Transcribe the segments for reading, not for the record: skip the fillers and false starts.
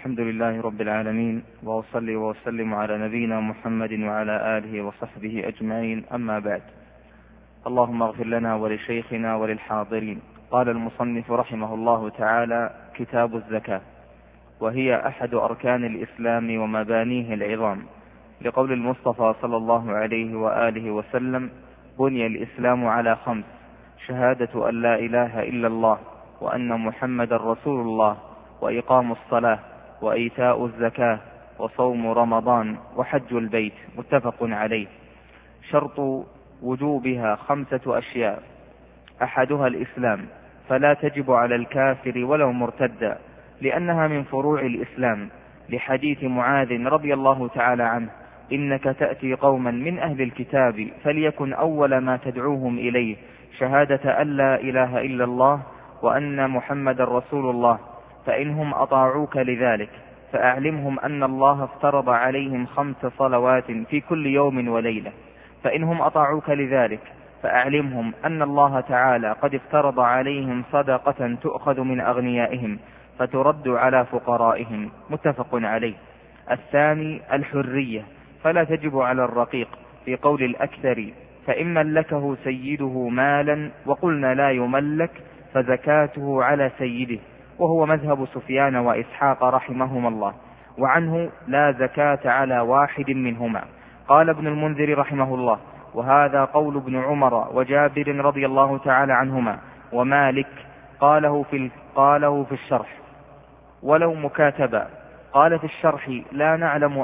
الحمد لله رب العالمين، وأصلي وأسلم على نبينا محمد وعلى آله وصحبه أجمعين، أما بعد. اللهم اغفر لنا ولشيخنا وللحاضرين. قال المصنف رحمه الله تعالى: كتاب الزكاة، وهي أحد أركان الإسلام ومبانيه العظام، لقول المصطفى صلى الله عليه وآله وسلم: بني الإسلام على 5: شهادة أن لا إله إلا الله وأن محمد رسول الله، وإقام الصلاة، وإيتاء الزكاة، وصوم رمضان، وحج البيت. متفق عليه. شرط وجوبها 5 أشياء: أحدها الإسلام، فلا تجب على الكافر ولو مرتدا، لأنها من فروع الإسلام، لحديث معاذ رضي الله تعالى عنه: إنك تأتي قوما من أهل الكتاب فليكن أول ما تدعوهم إليه شهادة أن لا إله إلا الله وأن محمد رسول الله، فإنهم أطاعوك لذلك فأعلمهم أن الله افترض عليهم 5 صلوات في كل يوم وليلة، فإنهم أطاعوك لذلك فأعلمهم أن الله تعالى قد افترض عليهم صدقة تؤخذ من أغنيائهم فترد على فقرائهم. متفق عليه. الثاني الحرية، فلا تجب على الرقيق، في قول الأكثر: فإن ملكه سيده مالا وقلنا لا يملك فزكاته على سيده، وهو مذهب سفيان وإسحاق رحمهما الله، وعنه لا زكاة على واحد منهما. قال ابن المنذر رحمه الله: وهذا قول ابن عمر وجابر رضي الله تعالى عنهما ومالك. قاله في الشرح ولو مكاتبا. قال في الشرح: لا نعلم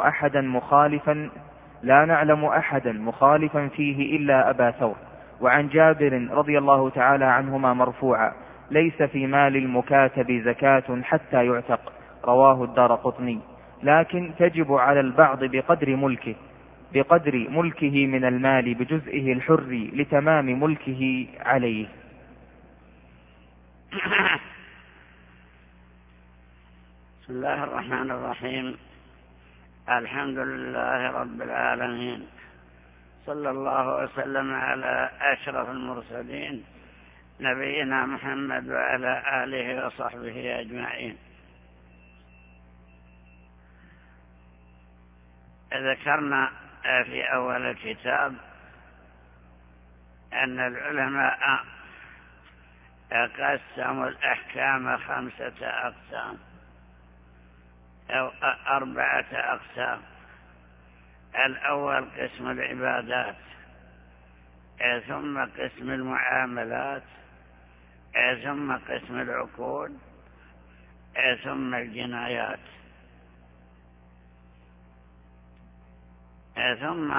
أحدا مخالفا فيه إلا أبا ثور. وعن جابر رضي الله تعالى عنهما مرفوعا: ليس في مال المكاتب زكاة حتى يعتق. رواه الدارقطني. لكن تجب على البعض بقدر ملكه من المال بجزئه الحر لتمام ملكه عليه. بسم الله الرحمن الرحيم. الحمد لله رب العالمين، صلى الله وسلم على أشرف المرسلين نبينا محمد وعلى آله وصحبه أجمعين. ذكرنا في أول الكتاب أن العلماء قسموا الأحكام 5 أقسام أو 4 أقسام. الأول قسم العبادات، ثم قسم المعاملات، ثم قسم العقود، ثم الجنايات. ثم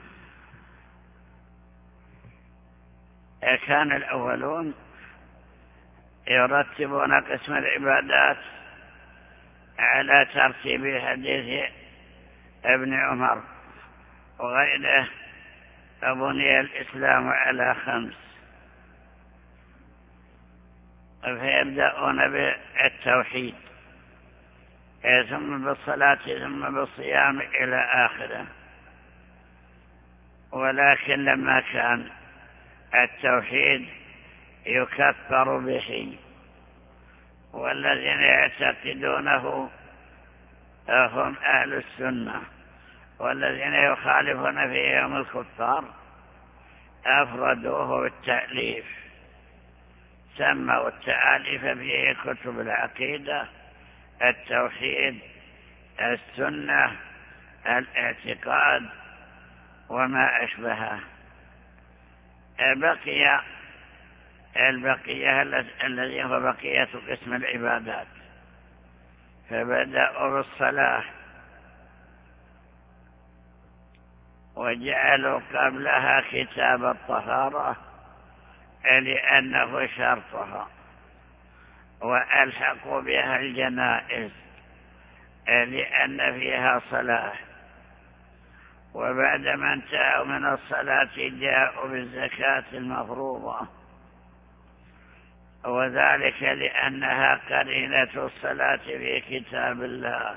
كان الأولون يرتبون قسم العبادات على ترتيب حديث ابن عمر وغيره: بني الإسلام على 5. فيبدأون بالتوحيد، ثم بالصلاة، ثم بالصيام إلى آخره. ولكن لما كان التوحيد يكفر به والذين يعتقدونه هم أهل السنة، والذين يخالفون فيهم الكفار أفردوه بالتأليف، سموا التأليف فيه كتب العقيدة، التوحيد، السنة، الاعتقاد وما أشبهه. بقي البقية الذي هو بقية قسم العبادات، فبدأوا بالصلاة وجعلوا قبلها كتاب الطهارة لأنه شرطها، وألحقوا بها الجنائز لأن فيها صلاة، وبعدما انتهوا من الصلاة جاءوا بالزكاة المفروضة، وذلك لأنها قرينة الصلاة في كتاب الله.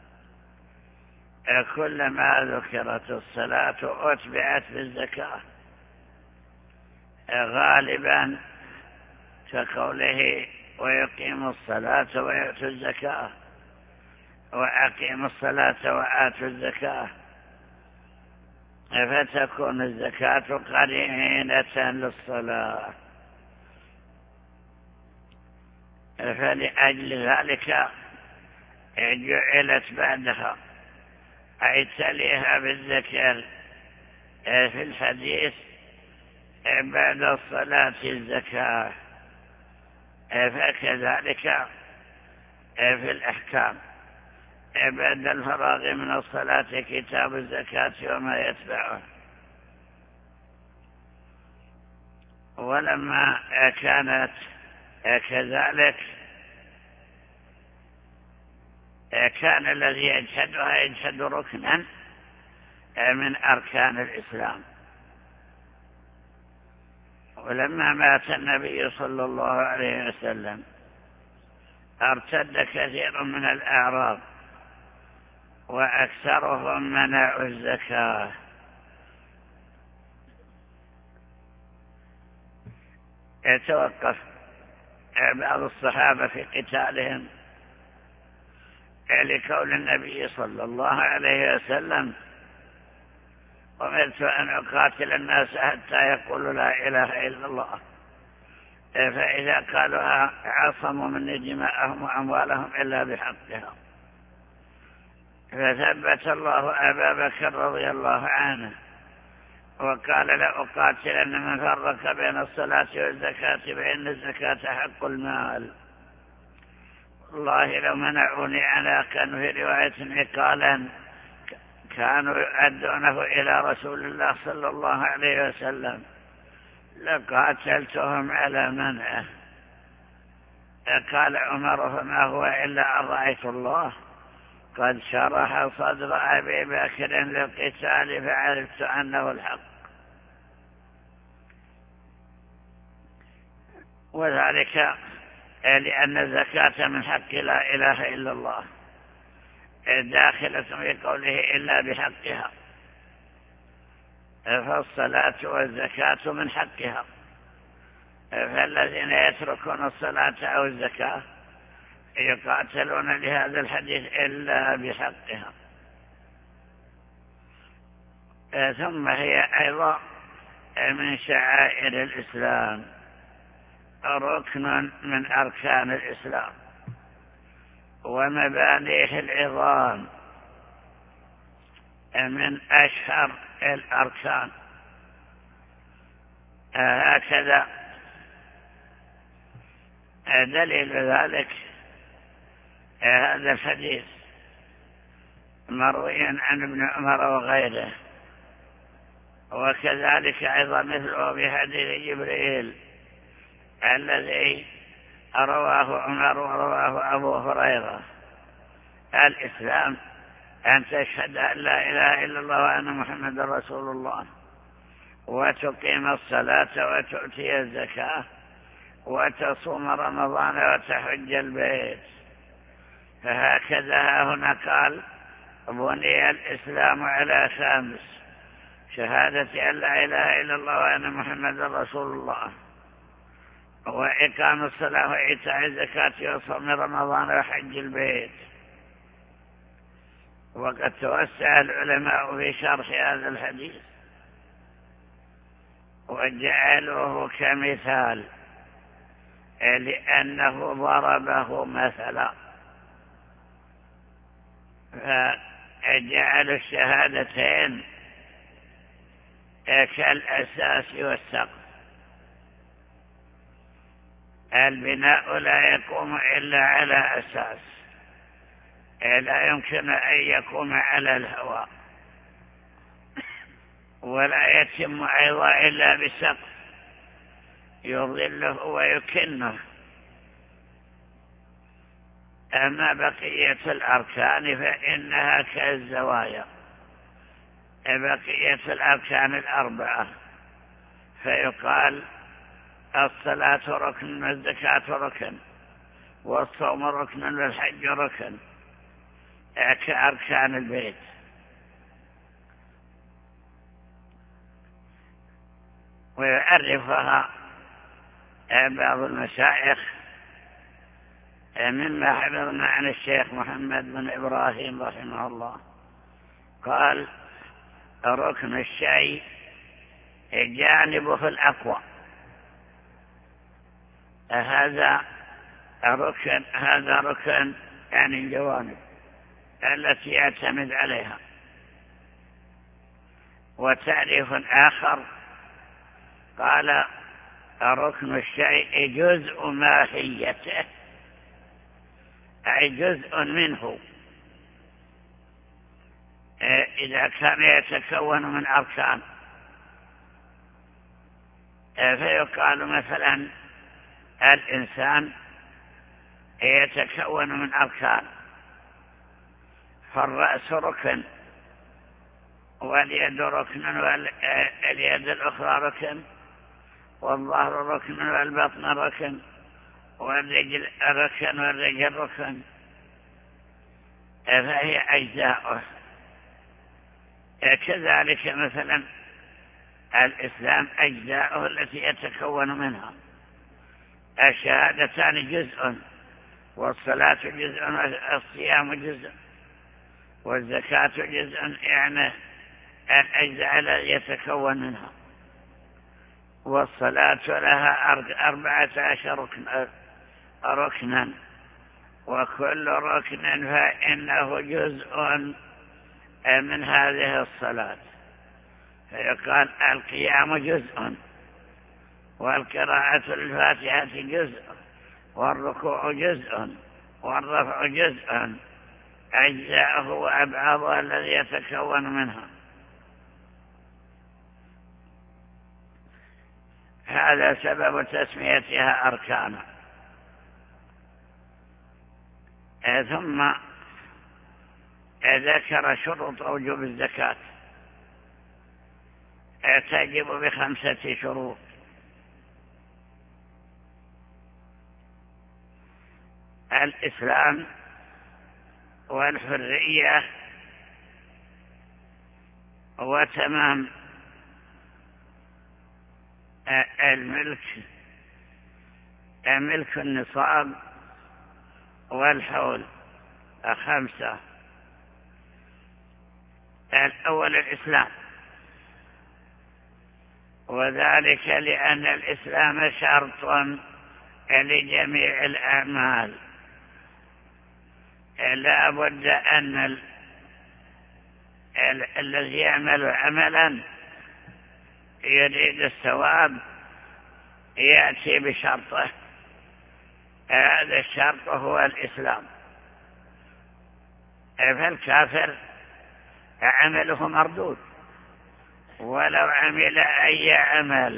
كلما ذكرت الصلاة أتبعت بالزكاة غالبا، كقوله: ويقيم الصلاة ويؤتوا الزكاة. وأقيموا الصلاة وآتوا الزكاة، فتكون الزكاة قرينة للصلاة. فلأجل ذلك جعلت بعدها، أي تليها بالذكر في الحديث بعد الصلاة الزكاة، فكذلك في الأحكام بعد الفراغ من الصلاة كتاب الزكاة وما يتبعه. ولما كانت كذلك كان الذي يجحدها يجحد ركنا من أركان الإسلام. ولما مات النبي صلى الله عليه وسلم ارتد كثير من الأعراب وأكثرهم منعوا الزكاة. يتوقف بعض الصحابة في قتالهم لقول النبي صلى الله عليه وسلم: أمرت أن أقاتل الناس حتى يقولوا لا إله إلا الله، فإذا قالوا عصموا مني دماءهم وأموالهم إلا بحقها. فثبت الله أبا بكر رضي الله عنه وقال: لأقاتلن من فرق بين الصلاة والزكاة فإن الزكاة حق المال. والله لو منعوني عناقا، في رواية عقالا، كانوا يؤدونه إلى رسول الله صلى الله عليه وسلم لقاتلتهم على منعه. قال عمر: فما هو إلا أن رأيت الله قد شرح صدر أبي بكر للقتال فعرفت أنه الحق. وذلك لأن الزكاة من حق لا إله إلا الله، داخلة في قوله إلا بحقها، فالصلاة والزكاة من حقها. فالذين يتركون الصلاة أو الزكاة يقاتلون لهذا الحديث إلا بحقها. ثم هي أيضا من شعائر الإسلام، ركن من أركان الإسلام ومبانيه العظام، من أشهر الأركان. هكذا دليل ذلك هذا الحديث مروي عن ابن عمر وغيره، وكذلك أيضا مثله بحديث جبريل الذي رواه عمر ورواه أبو هريرة: الإسلام أن تشهد أن لا إله إلا الله وأن محمد رسول الله، وتقيم الصلاة وتؤتي الزكاة وتصوم رمضان وتحج البيت. فهكذا هنا قال: بني الإسلام على 5: شهادة أن لا إله إلا الله وأن محمد رسول الله، وإقام الصلاة وإيتاء الزكاة وصوم رمضان وحج البيت. وقد توسع العلماء في شرح هذا الحديث وجعلوه كمثال، لأنه ضربه مثلا، فجعل الشهادتين كالأساس والسقف. البناء لا يقوم إلا على أساس، لا يمكن أن يقوم على الهواء، ولا يتم أيضا إلا بسقف يظله ويكنه. أما بقية الأركان فإنها كالزوايا، بقية الأركان 4، فيقال: الصلاة ركن والزكاة ركن والصوم ركن والحج ركن، كأركان البيت. ويعرفها بعض المشايخ مما حفظنا عن الشيخ محمد بن إبراهيم رحمه الله قال ركن الشيء جانبه الأقوى. هذا ركن يعني الجوانب التي يعتمد عليها. وتعريف آخر قال ركن الشيء جزء ماهيته، أي جزء منه إذا كان يتكون من أركان. فيقال مثلا الإنسان يتكون من أركان، فالرأس ركن، واليد ركن، واليد الأخرى ركن، والظهر ركن، والبطن ركن، والرجل ركن، والرجل ركن، فهي أجزاؤه. كذلك مثلا الإسلام أجزاؤه التي يتكون منها. الشهادتان جزء، والصلاة جزء، والصيام جزء، والزكاة جزء، يعني الأجزاء التي يتكون منها. والصلاة لها 14 ركنا، وكل ركن فإنه جزء من هذه الصلاة. فيقال القيام جزء، والقراءة للفاتحة جزء، والركوع جزء، والرفع جزء، أجزاءه وأبعاضها الذي يتكون منها. هذا سبب تسميتها أركانا. ثم ذكر شروط وجوب الزكاة، تجب ب5 شروط. الإسلام، والحرية، وتمام ملك النصاب، والحول. 5. الأول الإسلام، وذلك لأن الإسلام شرط لجميع الأعمال. لا بد أن الذي يعمل عملا يريد الثواب يأتي بشرطه. هذا الشرط هو الإسلام. فالكافر عمله مردود ولو عمل أي عمل.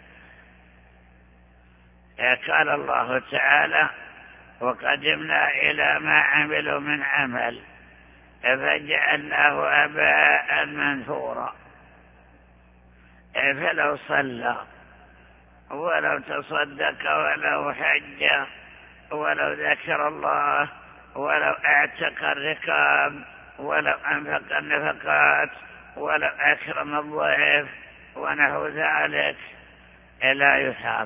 قال الله تعالى وقدمنا إلى ما عملوا من عمل فجعلناه أباء منثورا. فلو صلى، ولو تصدق، ولو حج، ولو ذكر الله، ولو اعتق الرقاب، ولو أنفق النفقات، ولو أكرم الضيف ونحو ذلك لا يثاب،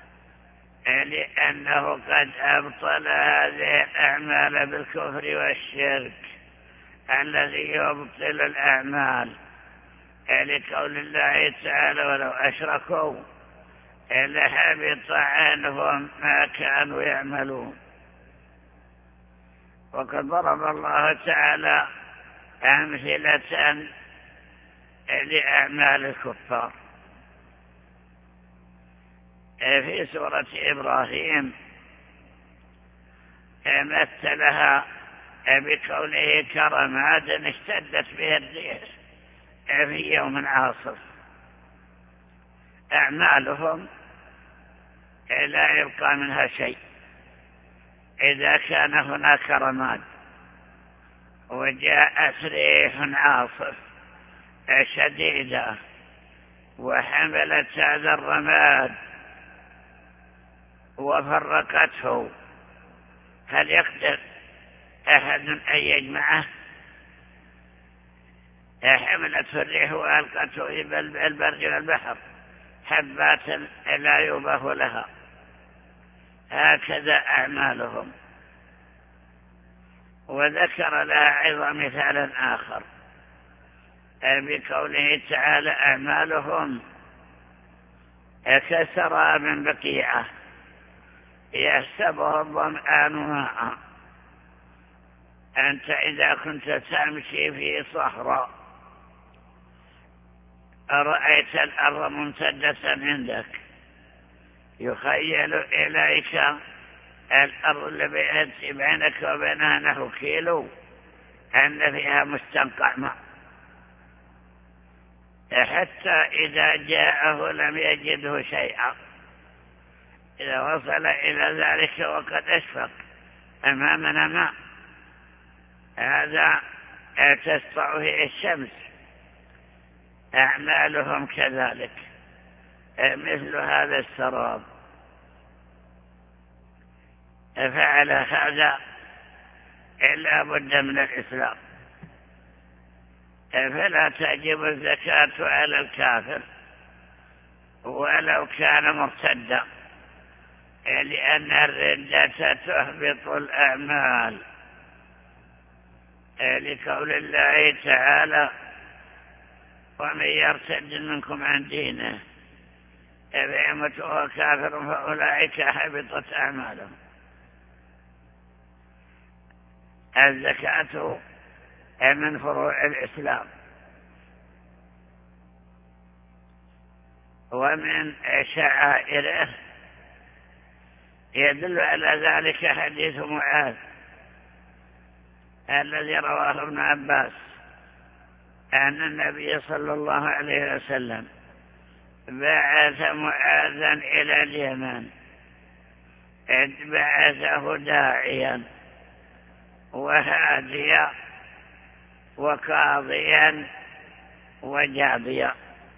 لأنه قد أبطل هذه الأعمال بالكفر والشرك الذي يبطل الأعمال، لقول الله تعالى ولو أشركوا لحبط عنهم ما كانوا يعملون. وقد ضرب الله تعالى أمثلة لأعمال الكفار في سورة إبراهيم، مثلها بقوله كرماد اشتدت به الريح في يوم عاصف. أعمالهم لا يبقى منها شيء إذا كان هناك رماد وجاءت ريح عاصف شديدة وحملت هذا الرماد وفرقته، هل يقدر أحد أن يجمعه؟ حملته الريح وألقته في البر والبحر حبات لا يوبه لها. هكذا أعمالهم وذكر لها أيضا مثالا آخر بقوله تعالى أعمالهم كسراب بقيعة يحسبه الظمآن ماء. أنت إذا كنت تمشي في صحراء أرأيت الأرض ممتدة عندك، يخيل إليك الأرض التي بينك وبينها نحو كيلو أن فيها مستنقع ماء، حتى إذا جاءه لم يجده شيئا. إذا وصل إلى ذلك وقد أشفق أمامنا ماء، هذا تسطع فيه الشمس. أعمالهم كذلك مثل هذا السراب. فعلى هذا لا بد من الإسلام، فلا تجب الزكاة على الكافر ولو كان مرتدا، لأن الردة تحبط الأعمال، لقول الله تعالى ومن يرتد منكم عن دينه فيمت وهو كافر فأولئك حبطت أعمالهم. الزكاة من فروع الإسلام، ومن شعائره. يدل على ذلك حديث معاذ الذي رواه ابن عباس أن النبي صلى الله عليه وسلم بعث معاذا إلى اليمن، بعثه داعيا وهاديا وقاضيا وجابيا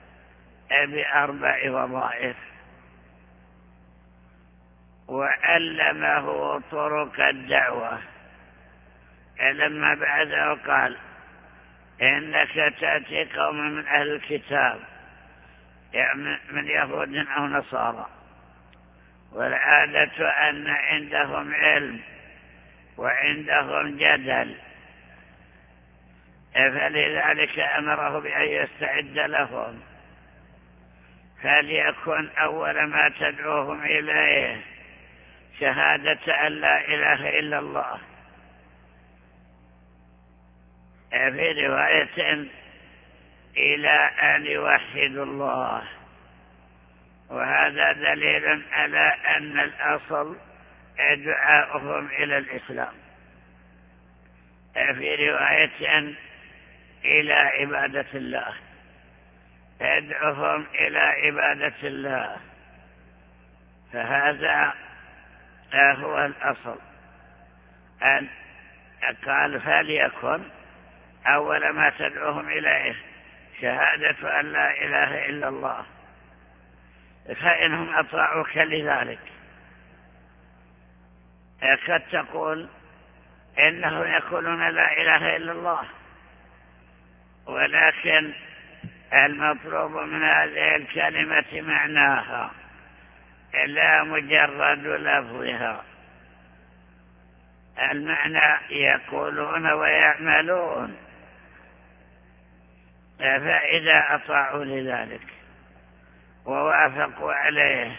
ب4 وظائف، وعلمه طرق الدعوة. لما بعثه قال إنك تأتي قوم من أهل الكتاب من يهود أو نصارى، والعادة أن عندهم علم وعندهم جدل، فلذلك أمره بأن يستعد لهم، فليكن أول ما تدعوهم إليه شهادة أن لا إله إلا الله. في رواية إلى أن يوحدوا الله، وهذا دليل على أن الأصل دعاؤهم إلى الإسلام. في رواية إلى عبادة الله، ادعوهم إلى عبادة الله، فهذا هو الأصل. أن قال فليكن أول ما تدعوهم إليه شهادة أن لا إله إلا الله، فإنهم أطاعوك لذلك. قد تقول إنهم يقولون لا إله إلا الله، ولكن المطلوب من هذه الكلمة معناها لا مجرد لفظها. المعنى يقولون ويعملون، فإذا أطاعوا لذلك ووافقوا عليه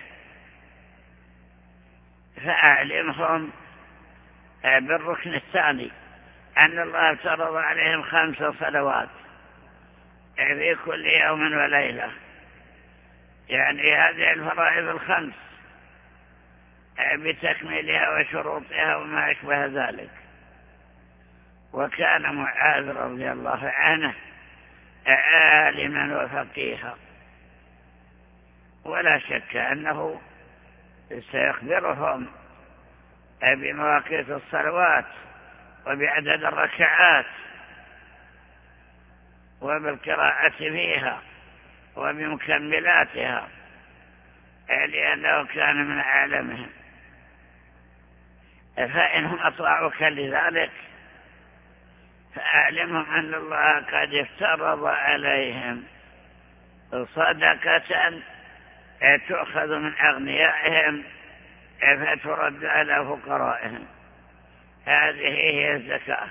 فأعلمهم بالركن الثاني أن الله افترض عليهم 5 صلوات في كل يوم وليلة، يعني هذه الفرائض 5 بتكميلها وشروطها وما أشبه ذلك. وكان معاذ رضي الله عنه عالما وفقيها، ولا شك أنه سيخبرهم بمواقيت الصلوات وبعدد الركعات وبالقراءة فيها وبمكملاتها، لأنه كان من عالمهم. فإنهم أطاعوك لذلك فأعلمهم أن الله قد افترض عليهم صدقة تؤخذ من أغنيائهم فترد على فقرائهم، هذه هي الزكاة.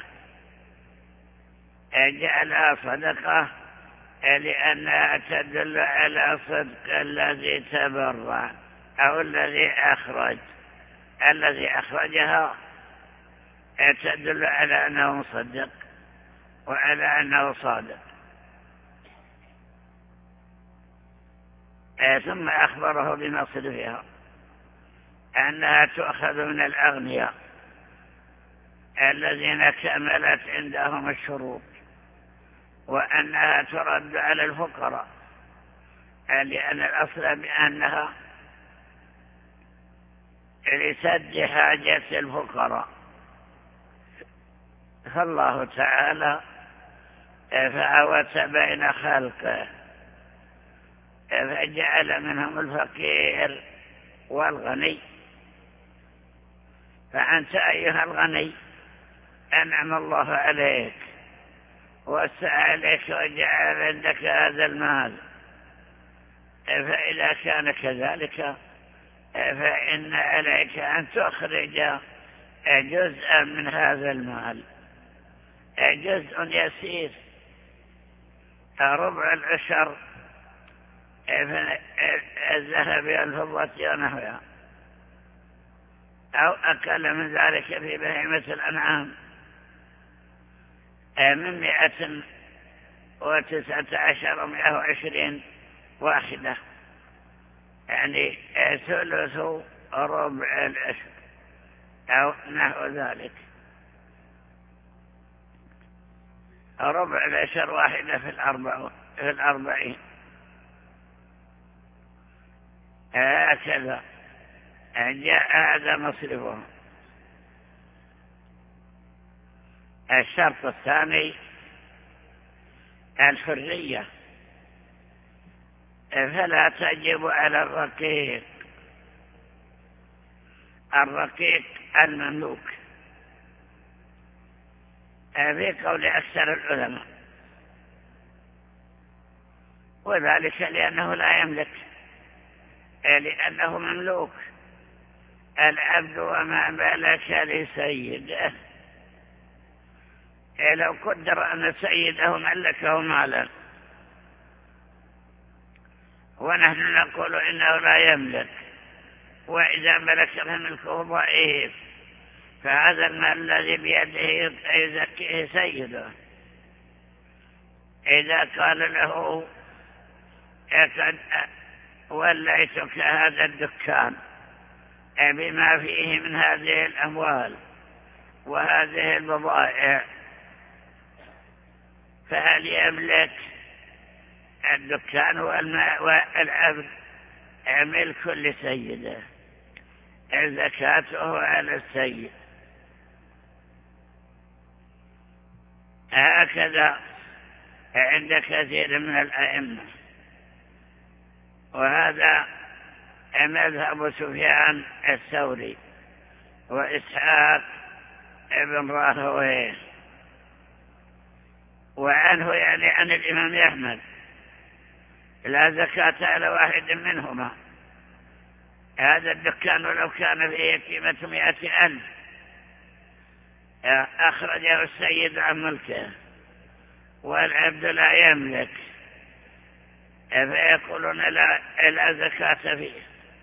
جعلها صدقة لأنها تدل على صدق الذي تبرع أو الذي أخرجها تدل على أنه مصدق وعلى أنه صادق. ثم أخبره بمصرفها أنها تؤخذ من الأغنياء الذين كملت عندهم الشروط، وأنها ترد على الفقراء، لأن الأصل بأنها لسد حاجة الفقراء. فالله تعالى فعوت بين خلقه فجعل منهم الفقير والغني. فأنت أيها الغني أنعم الله عليك وسع عليك وجعل عندك هذا المال، فإذا كان كذلك فإن عليك أن تخرج جزءا من هذا المال، جزء يسير، ربع العشر الذهب والفضة ونحوها، أو أقل من ذلك في بهيمة الأنعام من 119 و120 واحدة، يعني ثلث ربع العشر أو نحو ذلك. ربع العشر واحدة في 40. هكذا جاء هذا مصرفه. الشرط الثاني الحرية، فلا تجب على الرقيق المملوك في قول أكثر العلماء، وذلك لأنه لا يملك، لأنه مملوك. العبد وما ملك لسيده. لو قدر أن سيده ملكه مالا ونحن نقول إنه لا يملك، وإذا ملك فملكه ضعيف، فهذا المال الذي بيده يزكيه سيده. إذا قال له قد وليتك هذا الدكان بما فيه من هذه الأموال وهذه البضائع، فهل يملك الدكان والعبد ملك لسيده؟ زكاته على السيد. هكذا عند كثير من الأئمة، وهذا مذهب سفيان الثوري وإسحاق ابن راهويه، وعنه يعني عن الإمام أحمد لا زكاة على واحد منهما. هذا الدكان ولو كان فيه قيمة 100,000 أخرجه السيد عن ملكه والعبد لا يملك، فيقولون لا زكاة فيه.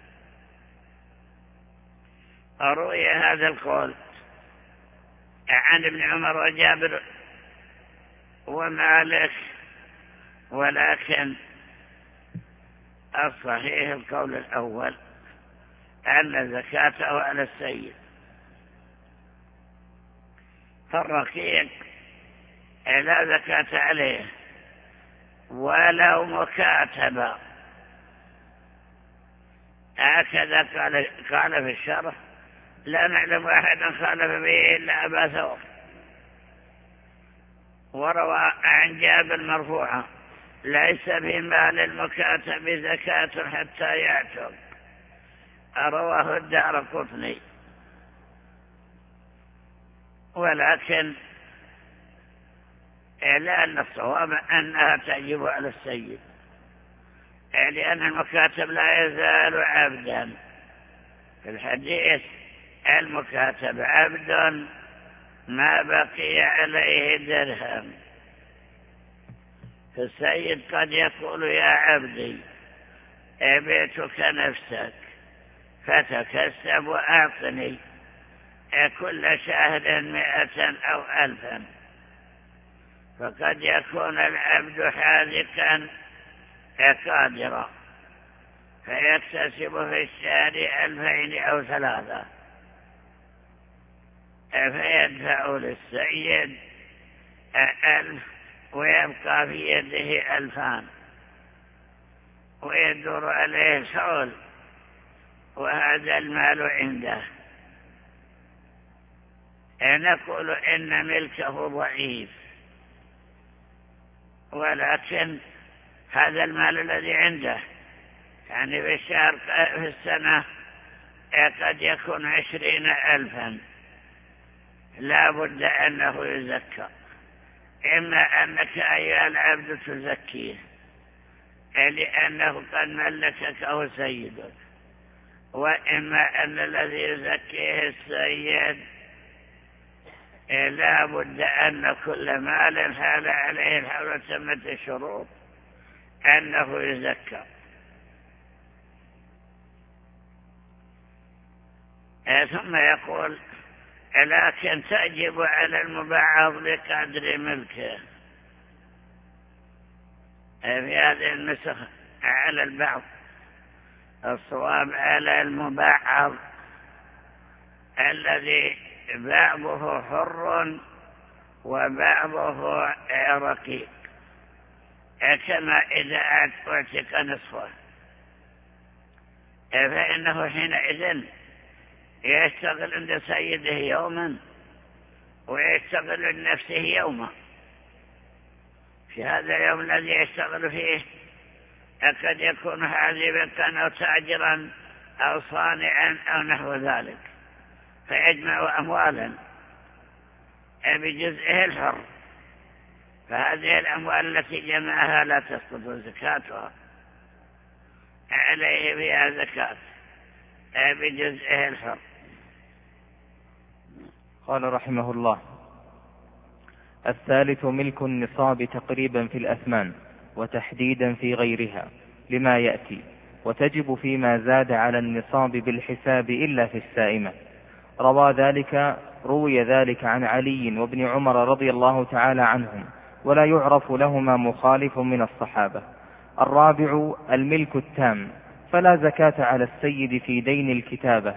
روي هذا القول عن ابن عمر وجابر ومالك، ولكن الصحيح القول الأول أن زكاته على السيد. فالرقيق لا زكاة عليه ولو مكاتبة. هكذا قال في الشرح، لا نعلم أحدا خالف به إلا أبا ثور. وروى عن جابر مرفوعا: ليس في مال المكاتب زكاة حتى يعتق. رواه الدارقطني. ولكن لأن الصواب أنها تجب على السيد، لأن المكاتب لا يزال عبدا. في الحديث المكاتب عبد ما بقي عليه درهم. فالسيد قد يقول يا عبدي أبيتك نفسك فتكسب وأعطني كل شهر 100 أو 1000. فقد يكون العبد حاذقا قادرا فيكتسب في الشهر 2000 أو 3، فيدفع للسيد 1000 ويبقى في يده 2000 ويدور عليه الحول وهذا المال عنده. نقول إن ملكه ضعيف، ولكن هذا المال الذي عنده يعني في الشهر في السنة قد يكون 20,000، لا بد أنه يزكى. إما أنك أيها العبد تزكيه لأنه قد ملكك سيدك، وإما أن الذي يزكيه السيد لا بد أن كل مال حال عليه الحول تمت الشروط أنه يزكى. ثم يقول لكن تجب على المبعض بقدر ملكه. في هذه النسخ على البعض، الصواب على المبعض الذي بعضه حر وبعضه رقيق، كما إذا اعتق نصفه فإنه حينئذ يشتغل عند سيده يوما ويشتغل لنفسه يوما. في هذا اليوم الذي يشتغل فيه قد يكون حاذبا أو تاجرا أو صانعا أو نحو ذلك، فيجمع أموالا بجزئه الحر، فهذه الأموال التي جمعها لا تسقط زكاتها عليه فيها زكاة بجزئه الحر. قال رحمه الله: الثالث ملك النصاب تقريبا في الأثمان وتحديدا في غيرها لما يأتي، وتجب فيما زاد على النصاب بالحساب إلا في السائمة. روي ذلك عن علي وابن عمر رضي الله تعالى عنهم، ولا يعرف لهما مخالف من الصحابة. الرابع الملك التام، فلا زكاة على السيد في دين الكتابة.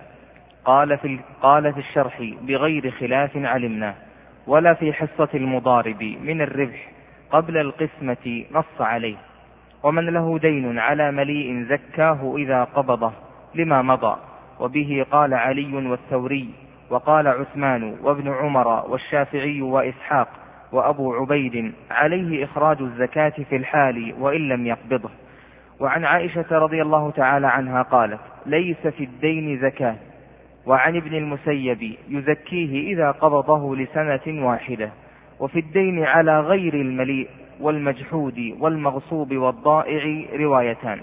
قال في الشرح بغير خلاف علمناه، ولا في حصة المضارب من الربح قبل القسمة نص عليه. ومن له دين على مليء زكاه إذا قبضه لما مضى، وبه قال علي والثوري، وقال عثمان وابن عمر والشافعي وإسحاق وأبو عبيد عليه إخراج الزكاة في الحال وإن لم يقبضه. وعن عائشة رضي الله تعالى عنها قالت: ليس في الدين زكاة. وعن ابن المسيب يزكيه إذا قبضه لسنة واحدة. وفي الدين على غير المليء والمجحود والمغصوب والضائع روايتان،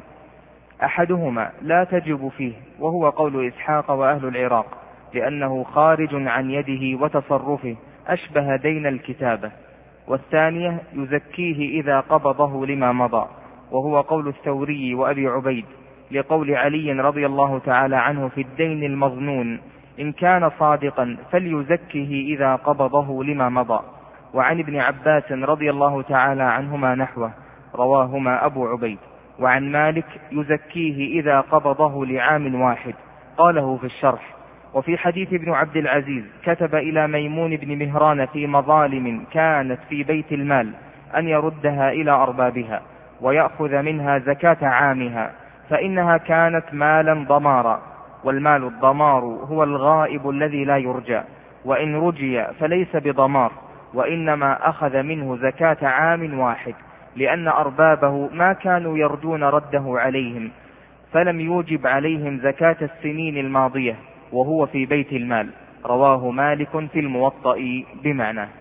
أحدهما لا تجب فيه وهو قول إسحاق وأهل العراق، لأنه خارج عن يده وتصرفه أشبه دين الكتابة، والثانية يزكيه إذا قبضه لما مضى، وهو قول الثوري وأبي عبيد، لقول علي رضي الله تعالى عنه في الدين المظنون: إن كان صادقا فليزكيه إذا قبضه لما مضى. وعن ابن عباس رضي الله تعالى عنهما نحوه، رواهما أبو عبيد. وعن مالك يزكيه إذا قبضه لعام واحد، قاله في الشرح. وفي حديث ابن عبد العزيز كتب إلى ميمون بن مهران في مظالم كانت في بيت المال أن يردها إلى أربابها ويأخذ منها زكاة عامها، فإنها كانت مالا ضمارا، والمال الضمار هو الغائب الذي لا يرجى، وإن رجي فليس بضمار، وإنما أخذ منه زكاة عام واحد، لأن أربابه ما كانوا يرجون رده عليهم، فلم يوجب عليهم زكاة السنين الماضية وهو في بيت المال. رواه مالك في الموطأ بمعنى.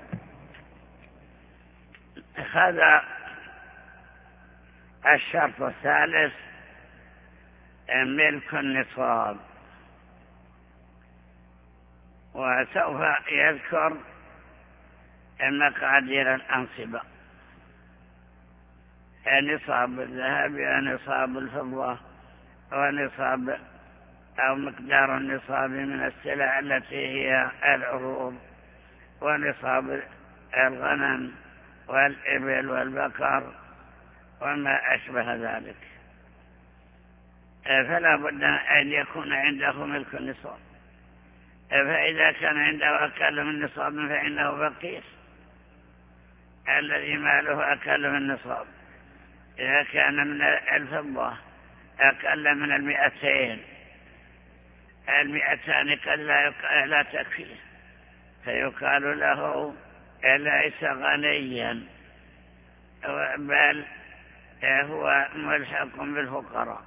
هذا الشرط الثالث ملك النصاب، وسوف يذكر مقادير الأنصبة، نصاب الذهب ونصاب الفضة ونصاب أو مقدار النصاب من السلع التي هي العروض، ونصاب الغنم والإبل والبقر وما أشبه ذلك. فلا بد أن يكون عنده ملك النصاب، فإذا كان عنده أقل من نصاب فإنه فقير الذي ماله أقل من نصاب. إذا كان من الفضة أقل من 200، 200 قد لا تكفيه، فيقال له ليس غنيا، بل هو ملحق بالفقراء.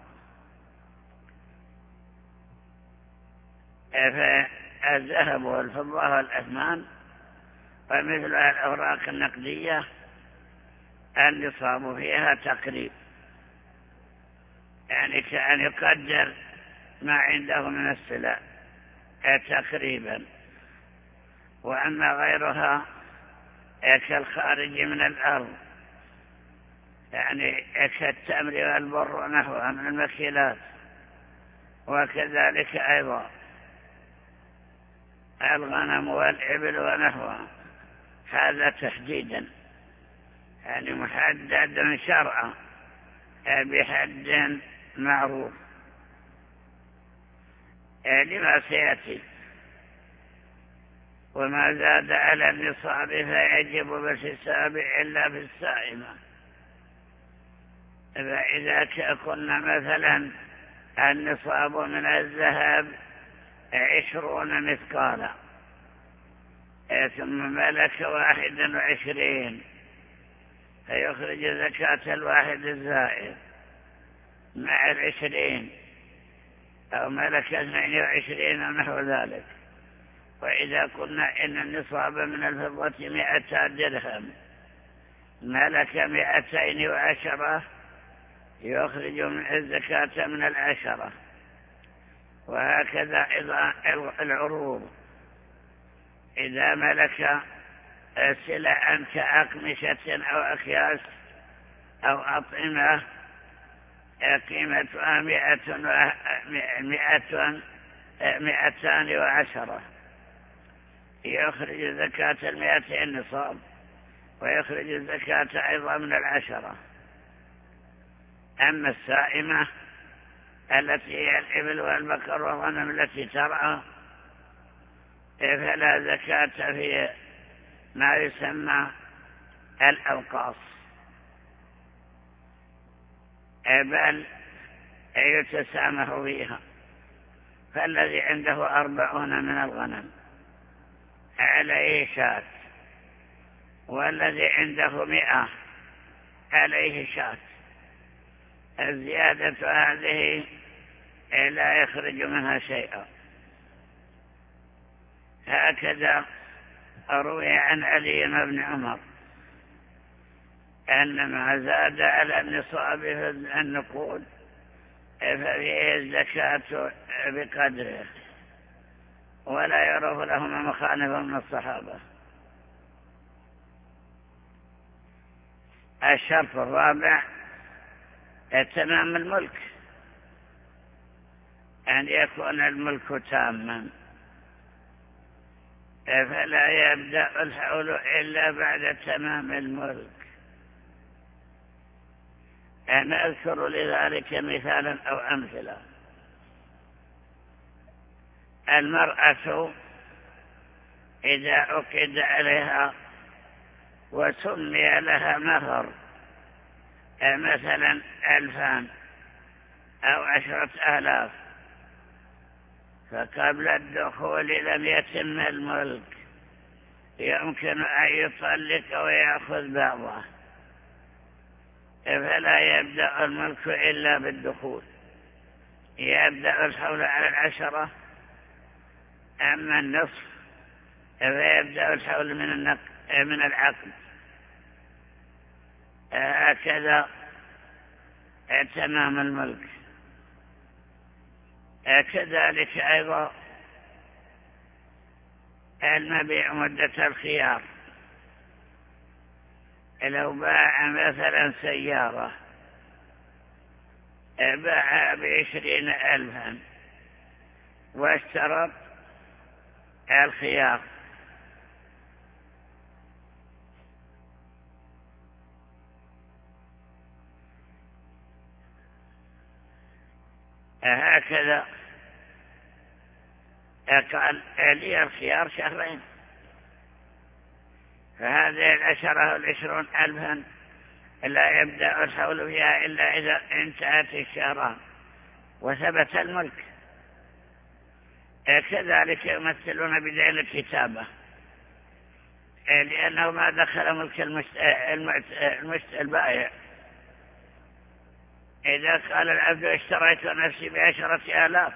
فالذهب والفضة والأثمان ومثل الأوراق النقدية النصاب فيها تقريب، يعني كأن يقدر ما عنده من السلع تقريبا. وأما غيرها كالخارج من الأرض، يعني كالتمر والبر ونحوها من المكيلات، وكذلك أيضا الغنم والإبل ونحوها، هذا تحديدا يعني محدد شرعا بحد معروف لما سيأتي. وما زاد على النصاب فيجب بالحساب إلا في السائمة. فإذا كنا مثلا النصاب من الذهب 20 مثقالا، ثم ملك 21، فيخرج زكاة الواحد الزائد مع 20، أو ملك 22 أو نحو ذلك. وإذا قلنا إن النصاب من الفضة 100 درهم، ملك 210، يخرج من الزكاة من 10. وهكذا أيضا العروض، إذا ملك سلعا كأقمشة أو أكياس أو أطعمة قيمتها 210، يخرج زكاة 200 النصاب، ويخرج الزكاة أيضا من 10. أما السائمة التي هي الإبل والبقر والغنم التي ترعى، فلا زكاة في ما يسمى الأوقاص، بل يتسامح فيها. فالذي عنده 40 من الغنم عليه شاة، والذي عنده 100 عليه شاة. الزيادة هذه لا يخرج منها شيئا. هكذا أروي عن علي بن عمر أن ما زاد على النصاب في النقود ففيه الزكاة بقدره، ولا يعرف لهم مخالف من الصحابة. الشرط الرابع تمام الملك، أن يكون الملك تاما، فلا يبدأ الحول إلا بعد تمام الملك. أنا أذكر لذلك مثالا أو أمثلة. المرأة إذا عقد عليها وسمي لها مهر مثلا 2000 أو 10,000، فقبل الدخول لم يتم الملك، يمكن أن يطلق ويأخذ بعضه، فلا يبدأ الملك إلا بالدخول، يبدأ الحول على 10. أما النصف فيبدأ الحول من العقد. هكذا تمام الملك. كذلك أيضا المبيع مدة الخيار، لو باع مثلا سيارة باعها ب20,000 واشترط الخيار، هكذا قال لي الخيار شهرين، فهذه 10 أو 20,000 لا يبدأ الحول فيها إلا إذا انتهت الشهران وثبت الملك. كذلك يمثلون بدين الكتابة، لأنه ما دخل ملك البائع. إذا قال العبد اشتريت نفسي ب10,000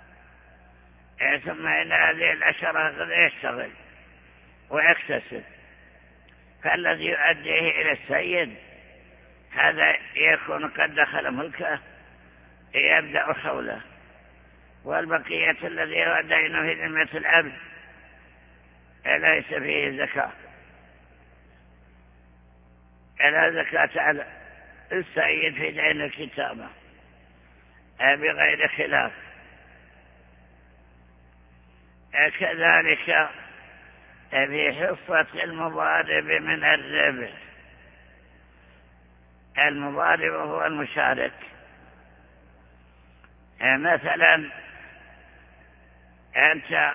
ثم إن هذه 10 قد يشتغل ويكتسب، فالذي يؤديه إلى السيد هذا يكون قد دخل ملكه يبدأ حوله، والبقية الذي هو دين في ذمة العبد ليس فيه زكاة، لا زكاة على السيد في دين الكتابة بغير خلاف. كذلك في حصة المضارب من الربح، المضارب هو المشارك. مثلا أنت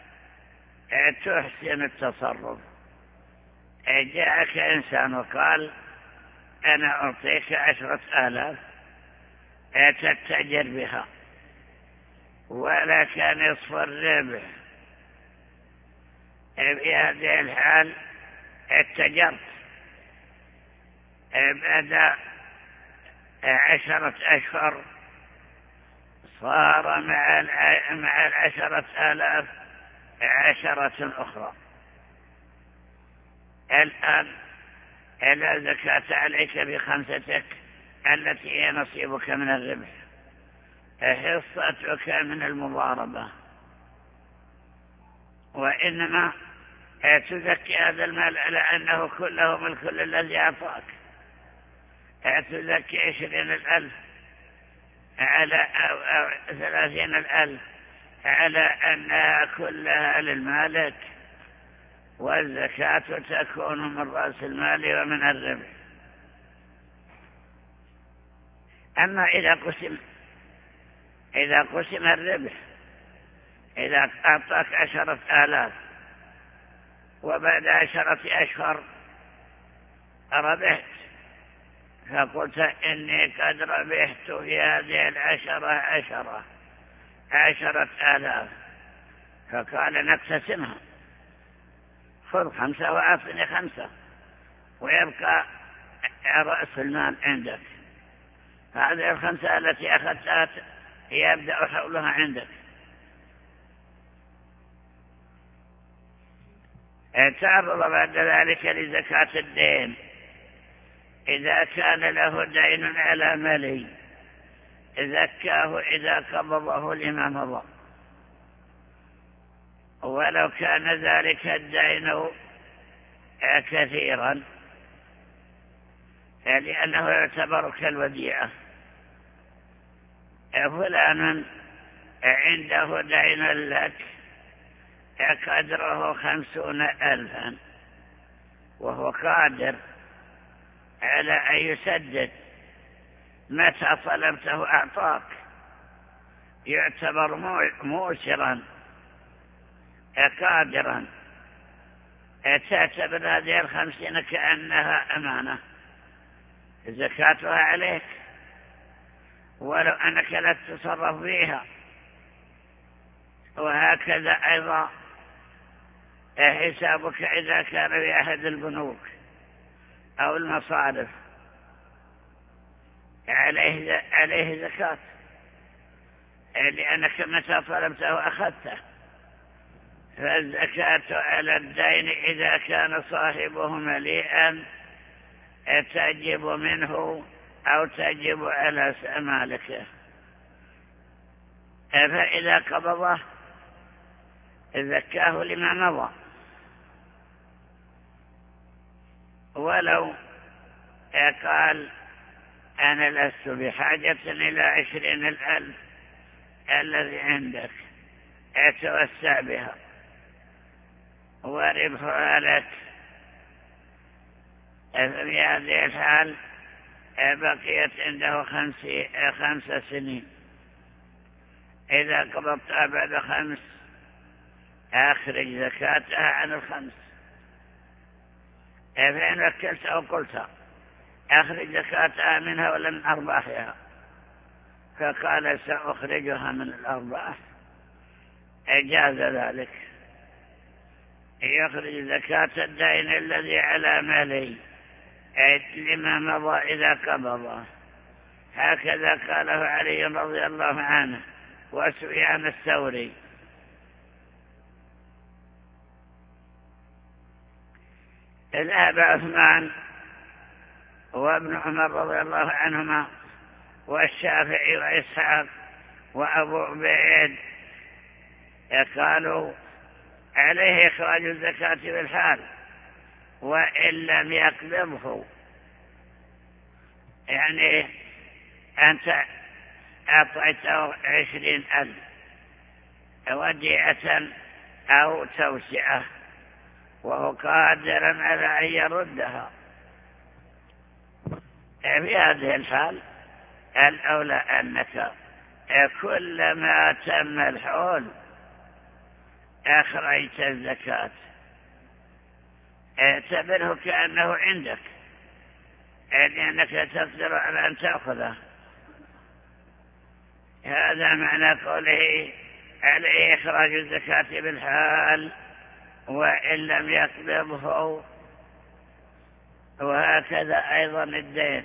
تحسن التصرف، جاءك إنسان وقال أنا أعطيك 10,000 تتجر بها ولكن نصف الربح، في هذه الحال اتجرت بعد 10 أشهر صار مع 10,000 10 أخرى. الآن لا زكاة عليك بخمستك التي هي نصيبك من الربح، حصتك من المضاربة، وإنما تزكي هذا المال على أنه كله ملك الذي أعطاك. تزكي 20,000 على أو 30,000 على أنها كلها للمالك، والزكاة تكون من رأس المال ومن الربح. أما إذا قسم الربح، إذا أعطاك 10,000 وبعد 10 أشهر ربحت، فقلت إني قد ربحت في هذه 10,000، فقال نقسمها، خذ 5 وأعطني 5 ويبقى رأس المال عندك. هذه 5 التي أخذتها يبدأ حولها عندك. تعرض بعد ذلك لزكاة الدين. إذا كان له دين على ملي زكاه إذا قبضه لما مضى، ولو كان ذلك الدين كثيرا لأنه يعتبر كالوديعة. فلان عنده دين لك قدره 50,000 وهو قادر على أن يسدد، متى طلبته أعطاك، يعتبر موسرا قادرا، تعتبر هذه 50 كأنها أمانة، زكاتها عليك ولو أنك لا تتصرف فيها. وهكذا أيضا حسابك إذا كان في أحد البنوك أو المصارف عليه زكاة، لأنك متى طلبته أخذته. فالزكاة على الدين إذا كان صاحبه مليئا تجب منه أو تجب على مالكه، فإذا قبضه زكاه لما مضى. ولو قال أنا لست بحاجة إلى 20,000 الذي عندك، اتوسع بها وربحها لك. في هذه الحال بقيت عنده 5 سنين. إذا قبضتها بعد 5 أخرج زكاتها عن 5. فإن وكلت أو قلت أخرج زكاتها منها ولا من أرباحها، فقال سأخرجها من الأرباح، أجاز ذلك. يخرج زكاة الدين الذي على مالي لما مضى إذا قبضه، هكذا قاله علي رضي الله عنه وسفيان الثوري. ذهب عثمان وابن عمر رضي الله عنهما والشافعي وإسحاق وأبو عبيد قالوا عليه إخراج الزكاة بالحال وإن لم يقبضه. يعني أنت أعطيته 20,000 وديعة أو توسعة وهو قادر على أن يردها، في هذه الحال الأولى أنك كلما تم الحول أخرجت الزكاة، اعتبره كأنه عندك، لأنك تقدر على أن تأخذه. هذا معنى قوله عليه إخراج الزكاة بالحال وإن لم يقبضه. وهكذا أيضا الدين.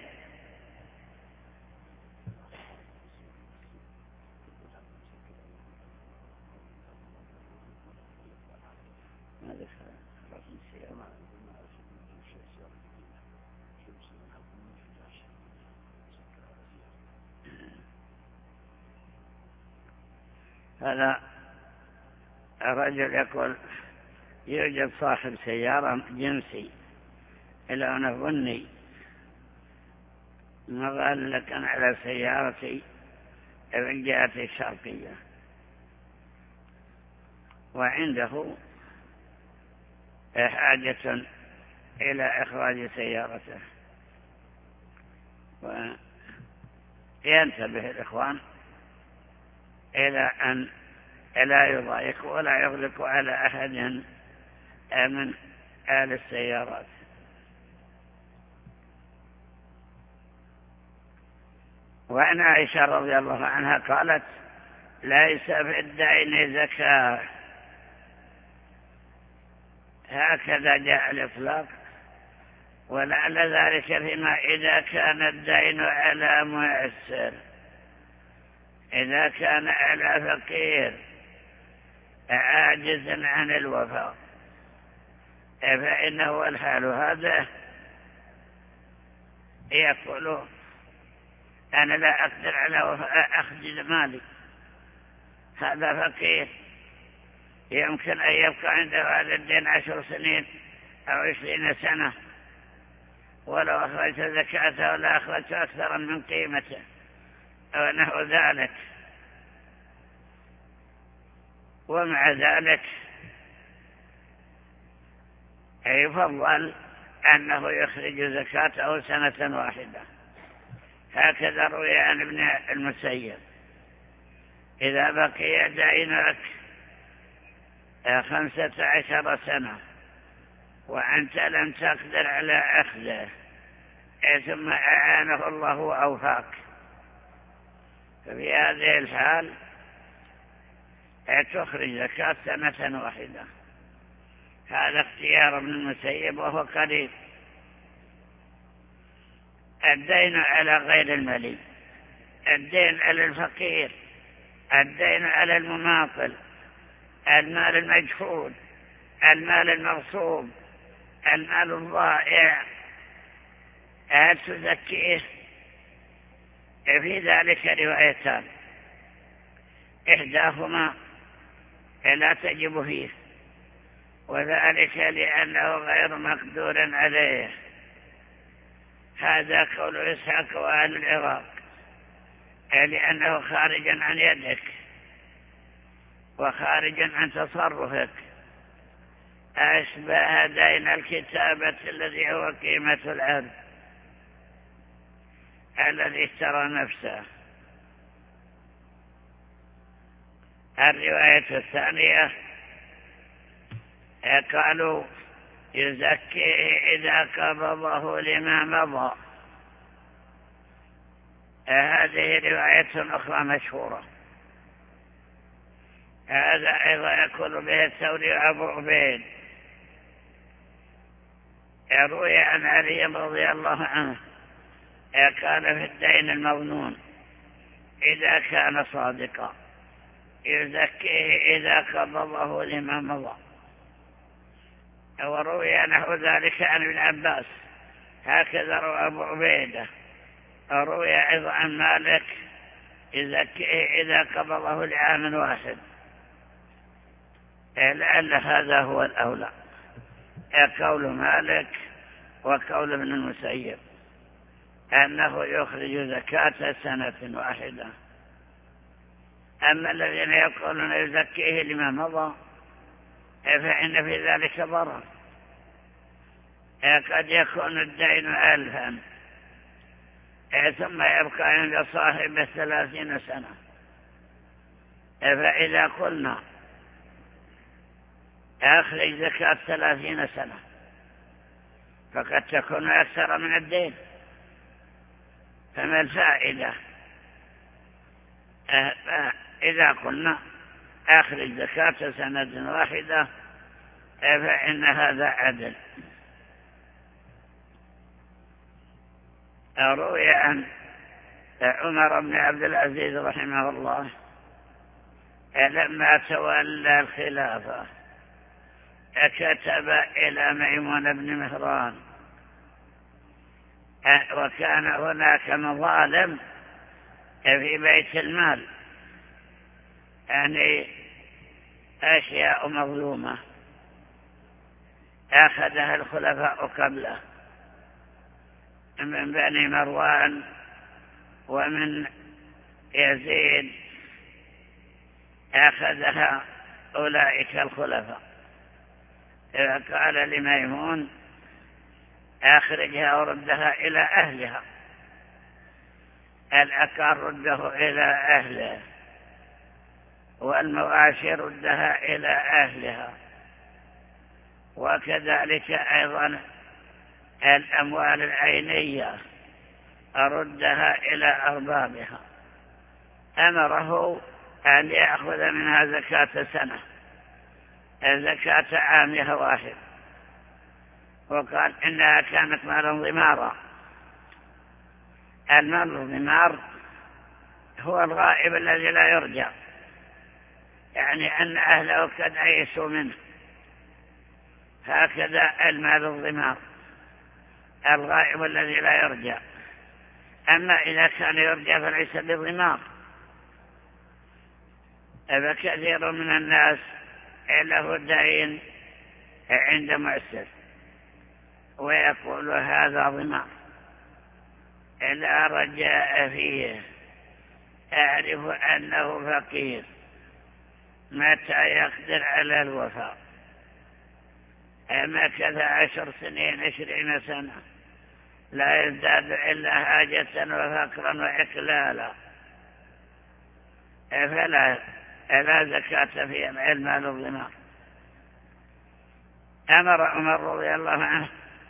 هذا الرجل يقول يوجد صاحب سيارة جنسي إلى أن أظني مغال لك على سيارتي من جهة الشرقية، وعنده حاجة إلى إخراج سيارته، وينتبه الإخوان إلى أن لا يضايق ولا يغلق على أحد من آل السيارات. وعن عائشة رضي الله عنها قالت ليس في الدين زكاة، هكذا جاء الإطلاق، ولعل ذلك فيما إذا كان الدين على معسر، إذا كان على فقير عاجز عن الوفاء فإنه الحال هذا يقول أنا لا أقدر على أخذ مالي، هذا فقير يمكن أن يبقى عنده هذا الدين 10 سنين أو 20 سنة، ولو أخرجت زكاته ولا أخرجت أكثر من قيمته أو نحو ذلك، ومع ذلك يفضل أنه يخرج زكاته 1 واحدة. هكذا روي عن ابن المسيب إذا بقي دينك 15 سنة وأنت لم تقدر على أخذه ثم أعانه الله وأوفاك، ففي هذه الحال تخرج زكاة 1 واحدة. هذا اختيار ابن المسيب وهو قريب. الدين على غير الملي، الدين على الفقير، الدين على المماطل، المال المجهول، المال المغصوب، المال الضائع، هل تزكيه؟ في ذلك روايتان، إحداهما لا تجب فيه، وذلك لأنه غير مقدور عليه، هذا قول إسحاق وأهل العراق، لأنه خارجا عن يدك وخارجا عن تصرفك، أشبه دين الكتابة الذي هو قيمة العبد الذي اشترى نفسه. الرواية الثانية قالوا يزكيه إذا قبضه لما مضى. هذه رواية أخرى مشهورة. هذا أيضا يقول به الثوري وأبو عبيد. روي عن علي رضي الله عنه قال في الدين المظنون إذا كان صادقا يزكيه إذا قبضه لما مضى. وروي نحو ذلك عن ابن عباس، هكذا روى أبو عبيدة. روي أيضا عن مالك يزكيه إذا قبضه لعام واحد، لأن هذا هو الأولى، قول مالك وقول ابن المسيب أنه يخرج زكاة سنة واحدة. أما الذين يقولون يزكيه لما مضى فإن في ذلك ضرر. قد يكون الدين 1000 ثم يبقى عند صاحب 30 سنة، فإذا قلنا أخرج زكاة 30 سنة فقد تكون أكثر من الدين، فما الفائدة؟ إذا قلنا أخرج زكاة سنة واحدة فإن هذا عدل. روي عن عمر بن عبد العزيز رحمه الله لما تولى الخلافة كتب إلى ميمون بن مهران، وكان هناك مظالم في بيت المال، يعني أشياء مظلومة أخذها الخلفاء قبله من بني مروان ومن يزيد، أخذها أولئك الخلفاء. قال لميمون أخرجها وردها إلى أهلها، العقار رده إلى أهله والمواشي ردها إلى أهلها، وكذلك أيضا الأموال العينية أردها إلى أربابها. أمره أن يأخذ منها زكاة سنة، زكاة عامها واحد، وقال إنها كانت مالا ضمارا. المال الضمار هو الغائب الذي لا يرجع، يعني أن أهله قد أيسوا منه، هكذا المال الضمار الغائب الذي لا يرجع. أما إذا كان يرجع فليس بضمار. فكثير من الناس له دين عند مؤسس ويقول هذا ضمار لا رجاء فيه، أعرف أنه فقير، متى يقدر على الوفاء؟ مكث 10 سنين 20 سنة لا يزداد إلا حاجة وفقرا وإقلالا، فلا زكاة في المال الضمار. أمر عمر رضي الله عنه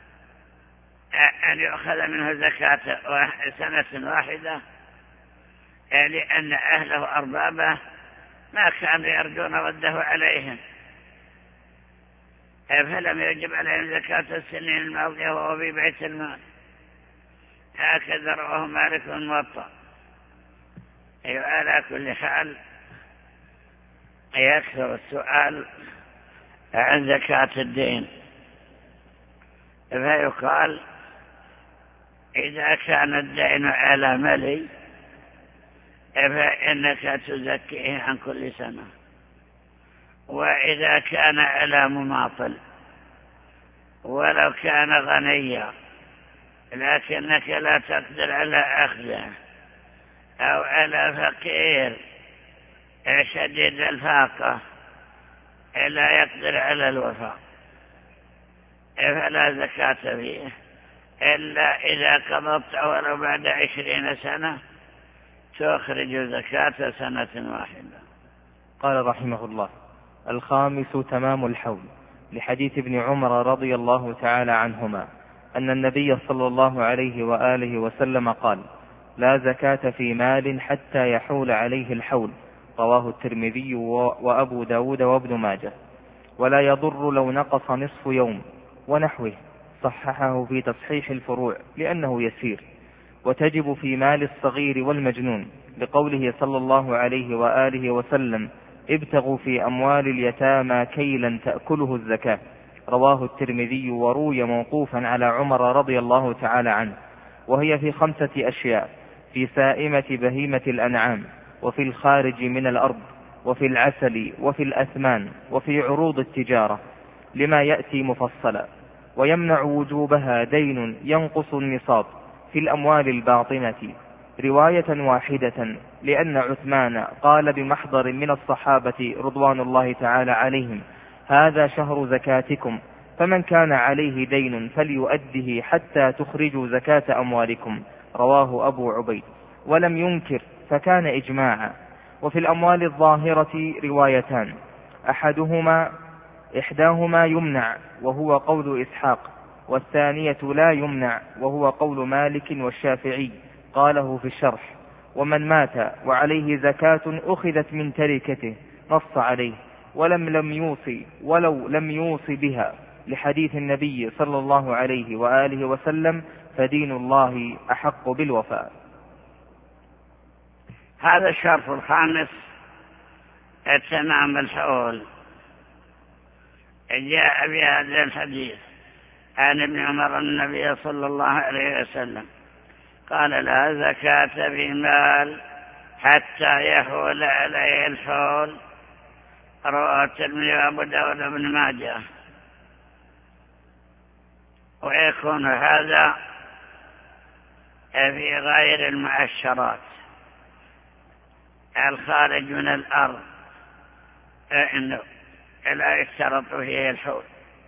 أن يؤخذ منه زكاة سنة واحدة، لأن أهله أربابه ما كانوا يرجون رده عليهم، فلم يجب عليهم زكاة السنين الماضية وهو في بيت المال. هكذا رواه مالك الموطأ. على كل حال يكثر السؤال عن زكاة الدين، فيقال إذا كان الدين على ملي فإنك تزكيه عن كل سنة، وإذا كان على مماطل ولو كان غنيا لكنك لا تقدر على أخذه، أو على فقير شديد الفاقة لا يقدر على الوفاء، فلا زكاة فيه إلا إذا قبضت ولو بعد 20 سنة تخرج زكاة سنة واحدة. قال رحمه الله: الخامس تمام الحول، لحديث ابن عمر رضي الله تعالى عنهما أن النبي صلى الله عليه وآله وسلم قال: لا زكاة في مال حتى يحول عليه الحول، رواه الترمذي وأبو داود وابن ماجه. ولا يضر لو نقص نصف يوم ونحوه، صححه في تصحيح الفروع لأنه يسير. وتجب في مال الصغير والمجنون، لقوله صلى الله عليه وآله وسلم: ابتغوا في أموال اليتامى كيلا تأكله الزكاة، رواه الترمذي وروي موقوفا على عمر رضي الله تعالى عنه. وهي في 5 أشياء: في سائمة بهيمة الأنعام، وفي الخارج من الأرض، وفي العسل، وفي الأثمان، وفي عروض التجارة، لما يأتي مفصلا. ويمنع وجوبها دين ينقص النصاب في الأموال الباطنة، رواية واحدة، لأن عثمان قال بمحضر من الصحابة رضوان الله تعالى عليهم: هذا شهر زكاتكم، فمن كان عليه دين فليؤده حتى تخرجوا زكاة أموالكم، رواه أبو عبيد. ولم ينكر فكان إجماعا. وفي الأموال الظاهرة روايتان: إحداهما يمنع وهو قول إسحاق، والثانية لا يمنع وهو قول مالك والشافعي، قاله في الشرح: ومن مات وعليه زكاة أخذت من تركته، نص عليه، ولو لم يوصي بها، لحديث النبي صلى الله عليه وآله وسلم: فدين الله أحق بالوفاء. هذا الشرط الخامس تمام الحول، جاء بهذا الحديث عن ابن عمر النبي صلى الله عليه وسلم قال: لا زكاة في مال حتى يحول عليه الحول، رواه الترمذي وابو داود وابن ماجه. ويكون هذا في غير المعشرات الخارج من الأرض، فإنه لا يشترط فيه الحول،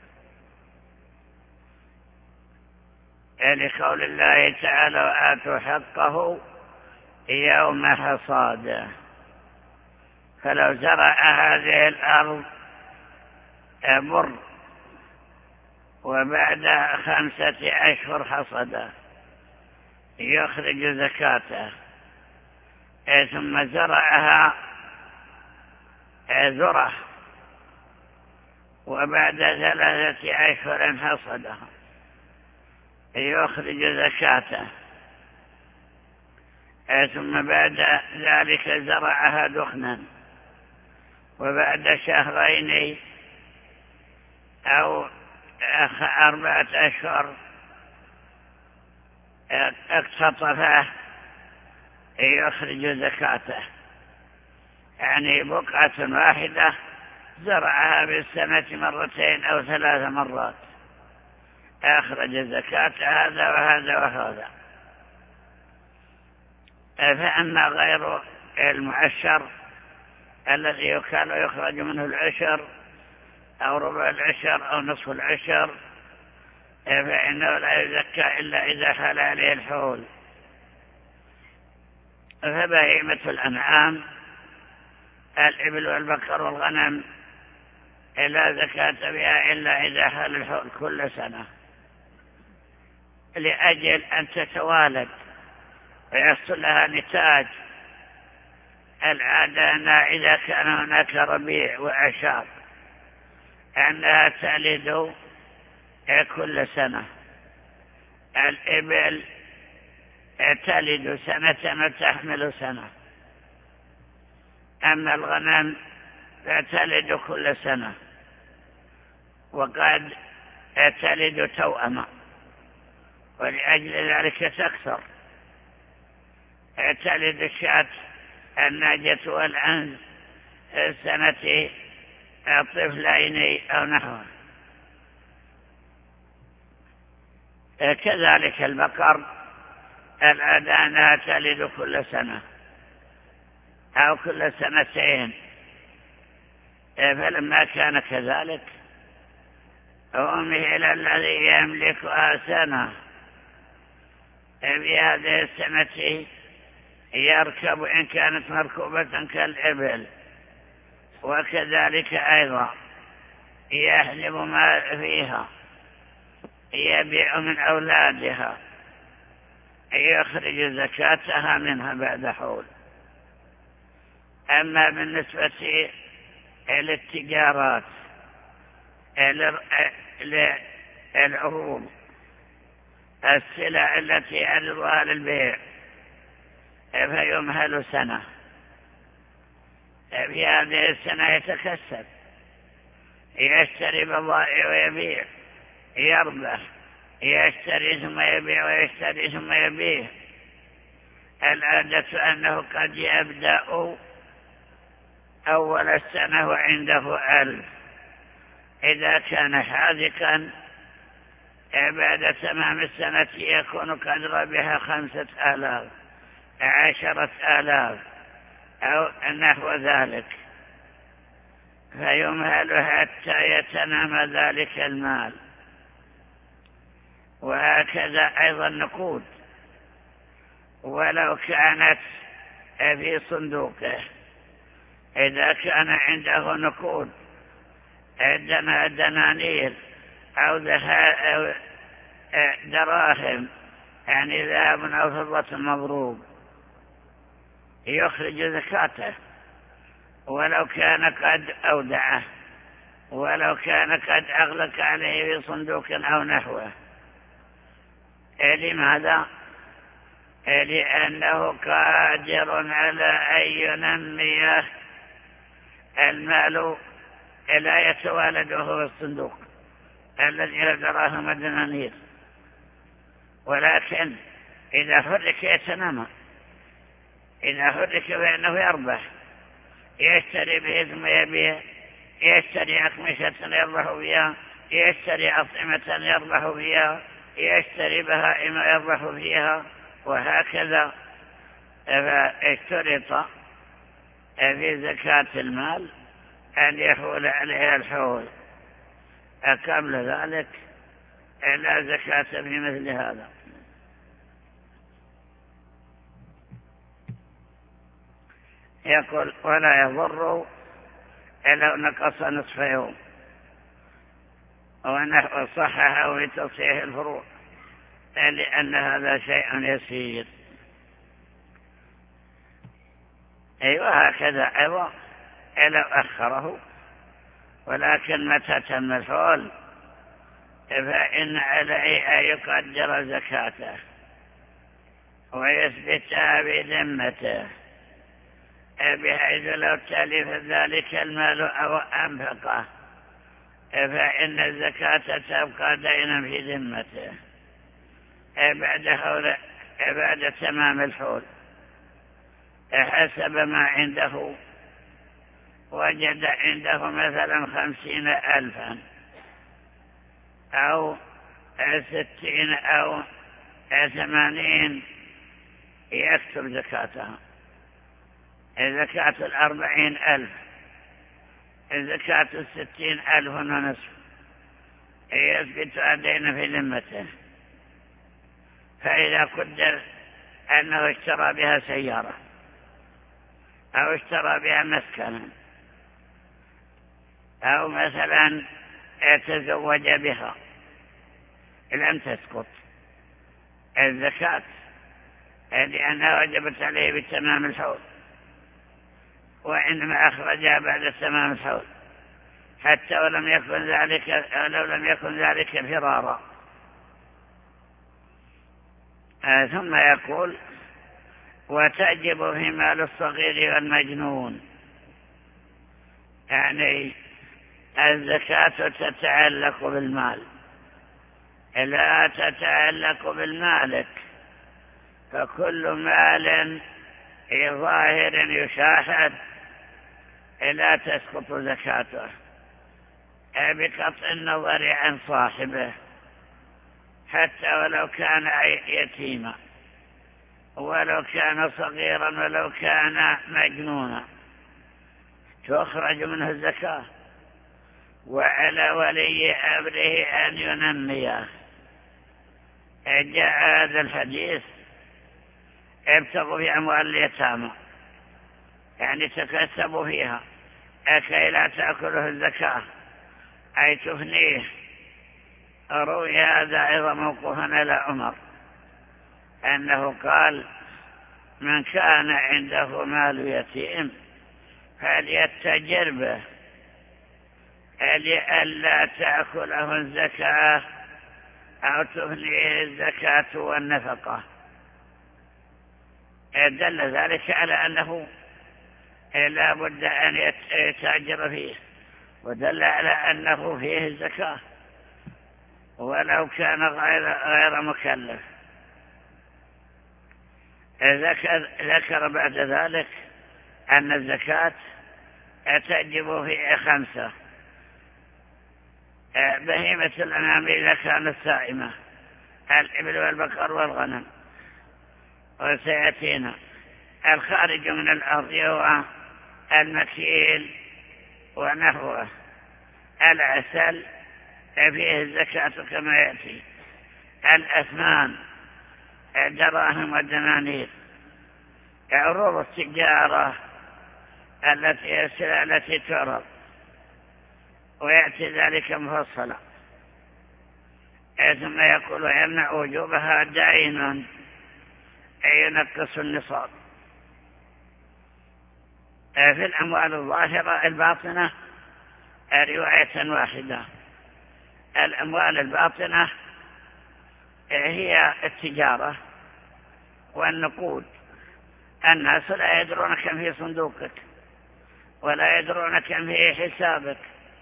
لقول الله تعالى: وآتوا حقه يوم حصاده. فلو زرع هذه الأرض بر وبعد 5 أشهر حصده يخرج زكاته، ثم زرعها ذرة وبعد 3 أشهر حصدها يخرج زكاته، ثم بعد ذلك زرعها دخنا وبعد 2 شهر أو 4 أشهر اقتطفه يخرج زكاته. يعني بقعة واحدة زرعها بالسنة 2 أو 3 مرات، أخرج زكاة هذا وهذا وهذا. فأما غير المعشر الذي يكال يخرج منه العشر أو ربع العشر أو نصف العشر، فإنه لا يزكى إلا إذا حال عليه الحول. فبهيمة الأنعام الإبل والبقر والغنم لا زكاة بها إلا إذا حال الحول كل سنة، لأجل أن تتوالد ويحصل لها نتاج. العادة أنها إذا كان هناك ربيع وأعشاب أنها تلد كل سنة. الإبل تلد سنة وتحمل سنة، أما الغنم فتلد كل سنة، وقد تلد توأما، ولأجل ذلك تكثر. تلد الشاة الناجة والعنز سنة طفلين أو نحوه. كذلك البقر الأذانات تلد كل سنة أو كل سنتين، فلما كان كذلك أمهل الذي يملكها سنة، في هذه السنة يركب إن كانت مركوبة كالإبل، وكذلك أيضا يحلب ما فيها، يبيع من أولادها، يخرج زكاتها منها بعد حول. أما بالنسبة للتجارات العروض السلع التي يعرضها للبيع فيمهل سنة، في هذه السنة يتكسب، يشتري بضائع ويبيع، يربح، يشتري ثم يبيع ويشتري ثم يبيع. العادة أنه قد يبدأ أول السنة وعنده 1000، إذا كان حاذقا بعد تمام السنة يكون قد ربح 5000 10,000 أو نحو ذلك، فيمهل حتى يتنام ذلك المال. وهكذا أيضا النقود، ولو كانت في صندوقه، إذا كان عنده نقود دنانير أو دراهم، يعني ذهب أو فضة مضروب، يخرج زكاته ولو كان قد أودعه، ولو كان قد أغلق عليه في صندوق أو نحوه. لماذا؟ لأنه قادر على أن ينمي المال، لا يتوالده في الصندوق الذي له دراهم ودنانير، ولكن إذا حرك يتنمى، إذا حرك فإنه يربح، يشتري به ثم يبيع، يشتري أقمشة يربح بها، يشتري أطعمة يربح بها، يشتري بهائم يربح فيها، وهكذا. فاشترط في زكاة المال أن يحول عليها الحول، قبل ذلك لا زكاة في مثل هذا. يقول ولا يضر لو نقص نصف يوم، ونحو صححه في تصحيح الفروع، لأن هذا شيء يسير. وهكذا أيضا لو أخره، ولكن متى تم الحول فإن عليه أن يقدر زكاته ويثبتها بذمته، بحيث لو تلف ذلك المال أو أنفقه فإن الزكاة تبقى دينا في ذمته بعد تمام الحول حسب ما عنده. وجد عنده مثلا 50,000 أو 60 أو 80، يكتب زكاتها. زكاة 40,000، زكاة 60,000 ونصف، يثبت دين في ذمته. فإذا قدر أنه اشترى بها سيارة أو اشترى بها مسكنا أو مثلا تزوج بها، لم تسقط الزكاة لأنها وجبت عليه بتمام الحول، وإنما أخرجها بعد تمام الحول، حتى لو لم يكن ذلك فرارا. ثم يقول وتجب في مال الصغير والمجنون، يعني الزكاة تتعلق بالمال لا تتعلق بالمالك، فكل مال ظاهر يشاهد لا تسقط زكاته بقطع النظر عن صاحبه، حتى ولو كان يتيما، ولو كان صغيرا، ولو كان مجنونا، تخرج منه الزكاة. وعلى ولي أمره أن ينميه. جاء هذا الحديث: ابتغوا في أموال اليتامى، يعني تكسبوا فيها كي لا تأكله الزكاة، أي تفنيه. روي هذا أيضا موقوفا على عمر أنه قال: من كان عنده مال يتيم فليتجر به لئلا تأكله الزكاة أو تفنيه الزكاة والنفقة. دل ذلك على أنه لا بد أن يتاجر فيه، ودل على أنه فيه الزكاة ولو كان غير مكلف. ذكر بعد ذلك أن الزكاة تجب في 5: بهيمة الأنعام إذا كانت سائمة، الإبل والبقر والغنم. وسيأتينا الخارج من الأرض هو المكيل ونحوه. العسل فيه الزكاة كما يأتي. الأثمان، الدراهم والدنانير. عروض التجارة التي تعرض، ويأتي ذلك مفصلا. ثم يقول: يمنع وجوبها دين أي ينقص النصاب. في الأموال الظاهرة الباطنة رواية واحدة. الأموال الباطنة هي التجارة والنقود. الناس لا يدرون كم في صندوقك، ولا يدرون كم في حسابك،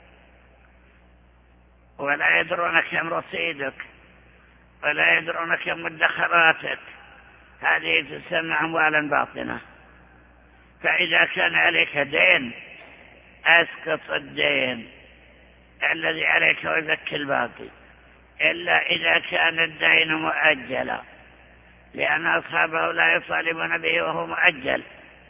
ولا يدرون كم رصيدك، ولا يدرون كم مدخراتك. هذه تسمى أموالا باطنة. فإذا كان عليك دين أسقط الدين الذي عليك وزكي الباقي، إلا إذا كان الدين مؤجلا، لأن أصحابه لا يطالبون به وهو مؤجل.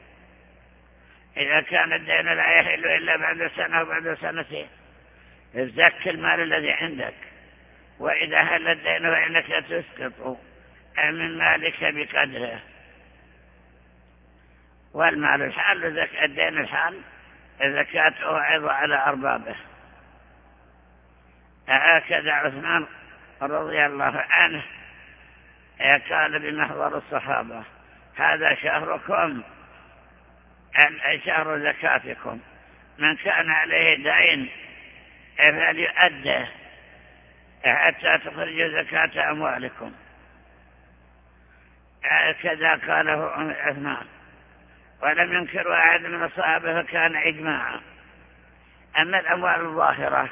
إذا كان الدين لا يحل إلا بعد سنة وبعد سنتين، ازكي المال الذي عندك. وإذا هل الدين فإنك تسقط من مالك بقدره. والمال الحال، الدين الحال زكاته أيضا على أربابه. هكذا عثمان رضي الله عنه قال بمحضر الصحابة: هذا شهركم، شهر زكاتكم، من كان عليه دين فليؤده حتى تخرجوا زكاة أموالكم. كذا قاله عثمان، ولم ينكر أحد من الصحابة، فكان إجماعا. أما الأموال الظاهرة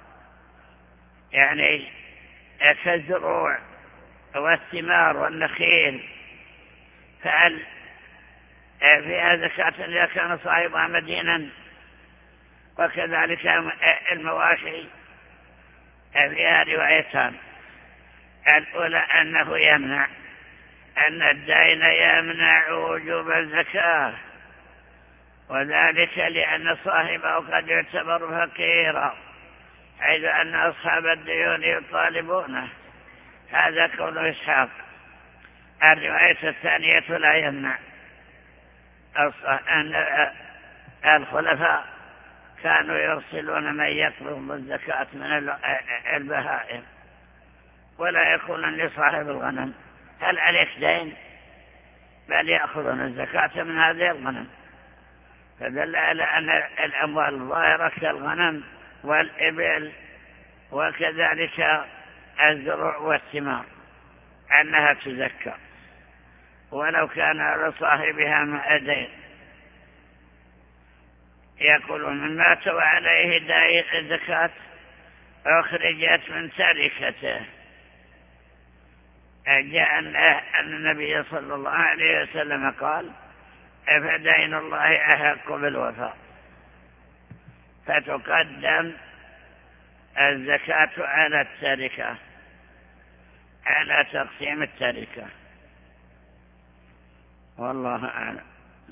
يعني كالزروع والثمار والنخيل، فهل فيها زكاة إذا كان صاحبها مدينا؟ وكذلك المواشي فيها روايتان: الأولى أنه يمنع، أن الدين يمنع وجوب الزكاة، وذلك لأن صاحبه قد يعتبر فقيرا، حيث أن أصحاب الديون يطالبونه. هذا قول إسحاق. الرواية الثانية لا يمنع، أن الخلفاء كانوا يرسلون من يقبض الزكاة من البهائم، ولا يكون لصاحب الغنم: هل عليك دين؟ بل يأخذون الزكاة من هذه الغنم. فدل على أن الأموال الظاهرة كالغنم والإبل وكذلك الزروع والثمار أنها تزكى ولو كان لصاحبها دين. يقول: من مات وعليه دين الزكاة أخرجت من تركته. جاء أن النبي صلى الله عليه وسلم قال: فدين الله أحق بالوفاء. فتقدم الزكاة على التركة. على تقسيم التركة، والله أعلم.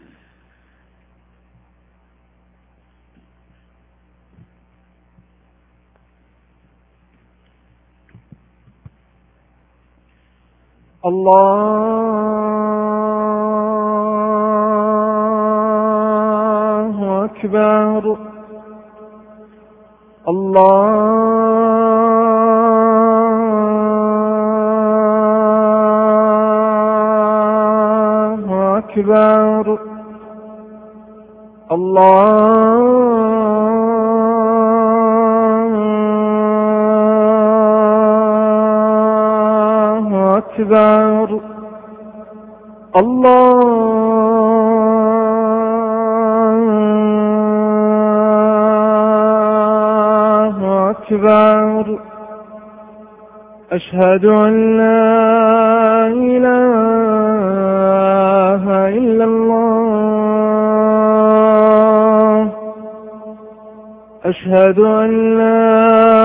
الله أكبر. الله أكبر. الله أكبر. الله أكبر. أشهد أن لا إله إلا الله. أشهد أن لا